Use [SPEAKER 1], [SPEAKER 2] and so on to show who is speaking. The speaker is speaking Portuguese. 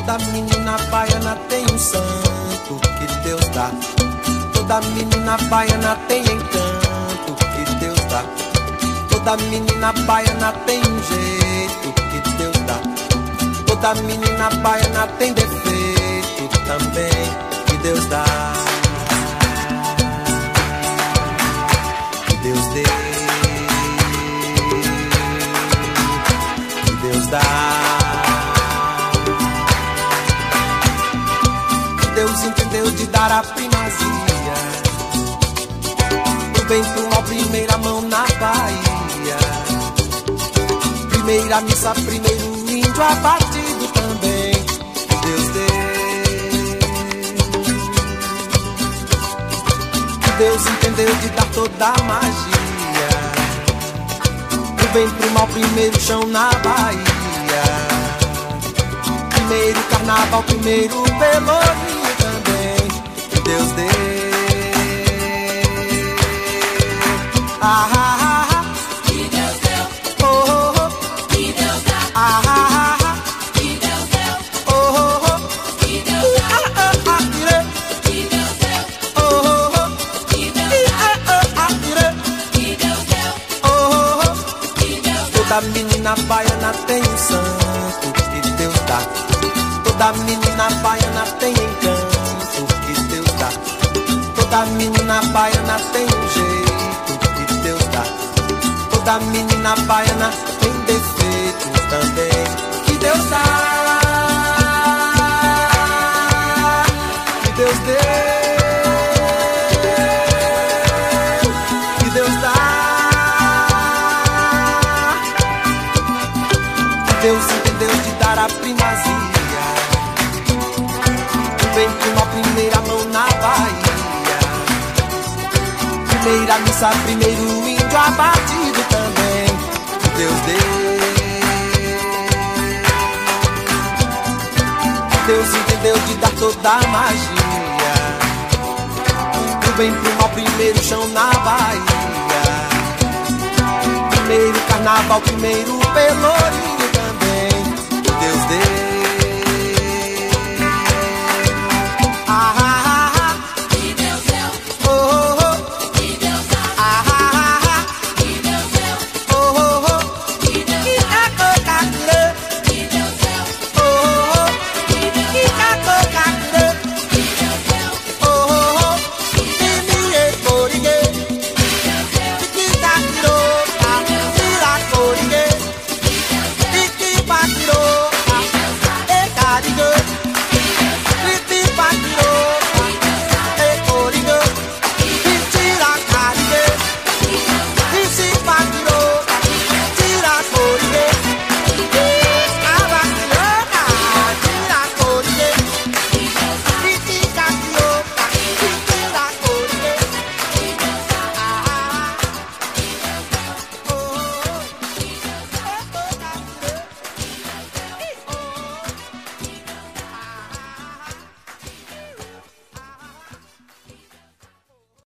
[SPEAKER 1] Toda menina baiana tem um santo que Deus dá. Toda menina baiana tem encanto que Deus dá. Toda menina baiana tem um jeito que Deus dá. Toda menina baiana tem defeito também que Deus dá. Que Deus dê, que Deus dá. Deus entendeu de dar a primazia, do bem pro mal, primeira mão na Bahia. Primeira missa, primeiro índio abatido também, Deus deu. Deus entendeu de dar toda a magia, do bem pro mal, primeiro chão na Bahia. Primeiro carnaval, primeiro pelourinho também, Deus deu. Ah, ah, ah,
[SPEAKER 2] que Deus deu,
[SPEAKER 1] oh, oh, oh.
[SPEAKER 2] que Deus dá,
[SPEAKER 1] Ah, ah, ah,
[SPEAKER 2] que Deus deu,
[SPEAKER 1] oh, oh, oh.
[SPEAKER 2] que Deus dá,
[SPEAKER 1] Ah, ah, ah, tirei.
[SPEAKER 2] que Deus deu,
[SPEAKER 1] Oh, oh, oh.
[SPEAKER 2] que Deus
[SPEAKER 1] Ah,
[SPEAKER 2] dá,
[SPEAKER 1] ah, ah, tirei.
[SPEAKER 2] que Deus deu,
[SPEAKER 1] Oh, oh, oh.
[SPEAKER 2] que Deus dá,
[SPEAKER 1] Toda menina baiana tem um santo que Deus dá. Toda menina baiana tem encanto que Deus dá. Toda menina baiana tem um jeito que Deus dá. Toda menina baiana tem defeito também que Deus dá. Que Deus deu, que Deus dá. Deus entendeu de dar a primazia, do bem pro mal, primeira mão na Bahia. Primeira missa, primeiro índio abatido também, Deus deu. Deus entendeu de dar toda a magia, do bem pro mal, primeiro chão na Bahia. Primeiro carnaval, primeiro pelourinho